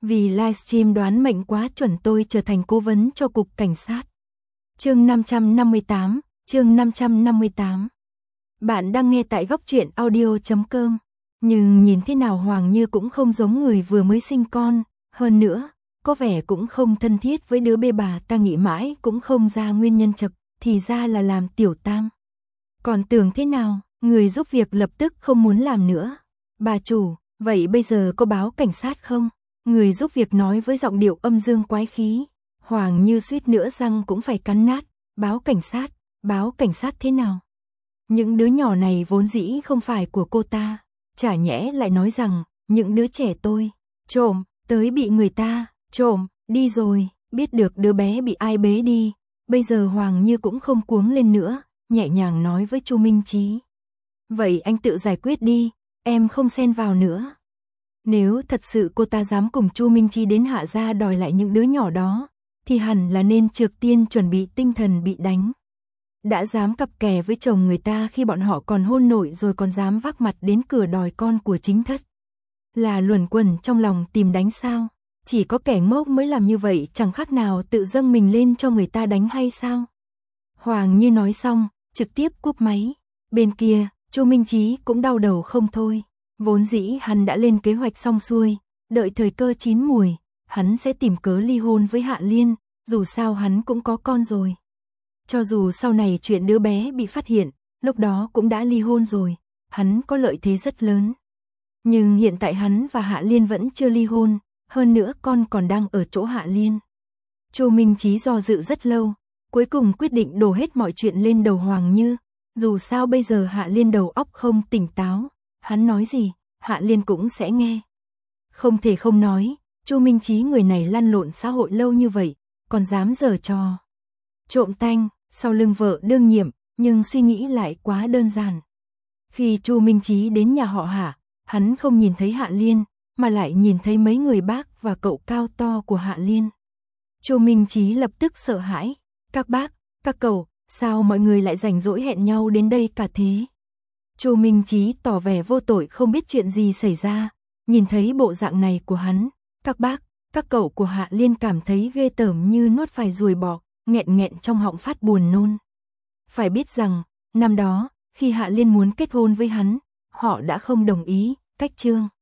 Vì livestream đoán mệnh quá chuẩn tôi trở thành cố vấn cho cục cảnh sát. Chương 558, chương 558. Bạn đang nghe tại góc truyện audio.com. Nhưng nhìn thế nào Hoàng Như cũng không giống người vừa mới sinh con, hơn nữa, có vẻ cũng không thân thiết với đứa bê bà, ta nghĩ mãi cũng không ra nguyên nhân chật, thì ra là làm tiểu tam. Còn tưởng thế nào, người giúp việc lập tức không muốn làm nữa. Bà chủ, vậy bây giờ có báo cảnh sát không? Người giúp việc nói với giọng điệu âm dương quái khí. Hoàng Như suýt nữa răng cũng phải cắn nát. Báo cảnh sát thế nào? Những đứa nhỏ này vốn dĩ không phải của cô ta. Chả nhẽ lại nói rằng, những đứa trẻ tôi, trộm, tới bị người ta, trộm, đi rồi, biết được đứa bé bị ai bế đi. Bây giờ Hoàng Như cũng không cuống lên nữa, nhẹ nhàng nói với Chu Minh Chí. Vậy anh tự giải quyết đi, em không xen vào nữa. Nếu thật sự cô ta dám cùng Chu Minh Chí đến Hạ gia đòi lại những đứa nhỏ đó, thì hẳn là nên trước tiên chuẩn bị tinh thần bị đánh. Đã dám cặp kè với chồng người ta khi bọn họ còn hôn nội rồi còn dám vác mặt đến cửa đòi con của chính thất. Là luẩn quẩn trong lòng tìm đánh sao? Chỉ có kẻ ngốc mới làm như vậy, chẳng khác nào tự dâng mình lên cho người ta đánh hay sao? Hoàng Như nói xong, trực tiếp cúp máy. Bên kia, Chu Minh Chí cũng đau đầu không thôi. Vốn dĩ hắn đã lên kế hoạch xong xuôi, đợi thời cơ chín mùi, hắn sẽ tìm cớ ly hôn với Hạ Liên, dù sao hắn cũng có con rồi. Cho dù sau này chuyện đứa bé bị phát hiện, lúc đó cũng đã ly hôn rồi, hắn có lợi thế rất lớn. Nhưng hiện tại hắn và Hạ Liên vẫn chưa ly hôn, hơn nữa con còn đang ở chỗ Hạ Liên. Chu Minh Chí do dự rất lâu, cuối cùng quyết định đổ hết mọi chuyện lên đầu Hoàng Như, dù sao bây giờ Hạ Liên đầu óc không tỉnh táo, hắn nói gì, Hạ Liên cũng sẽ nghe. Không thể không nói, Chu Minh Chí người này lăn lộn xã hội lâu như vậy, còn dám giở trò trộm tanh, sau lưng vợ đương nhiệm, nhưng suy nghĩ lại quá đơn giản. Khi Chu Minh Chí đến nhà họ Hạ, hắn không nhìn thấy Hạ Liên, mà lại nhìn thấy mấy người bác và cậu cao to của Hạ Liên. Chu Minh Chí lập tức sợ hãi, các bác, các cậu, sao mọi người lại rảnh rỗi hẹn nhau đến đây cả thế? Chu Minh Chí tỏ vẻ vô tội không biết chuyện gì xảy ra, nhìn thấy bộ dạng này của hắn, các bác, các cậu của Hạ Liên cảm thấy ghê tởm như nuốt phải ruồi bọ, nghẹn nghẹn trong họng phát buồn nôn. Phải biết rằng, năm đó, khi Hạ Liên muốn kết hôn với hắn, họ đã không đồng ý, cách chương.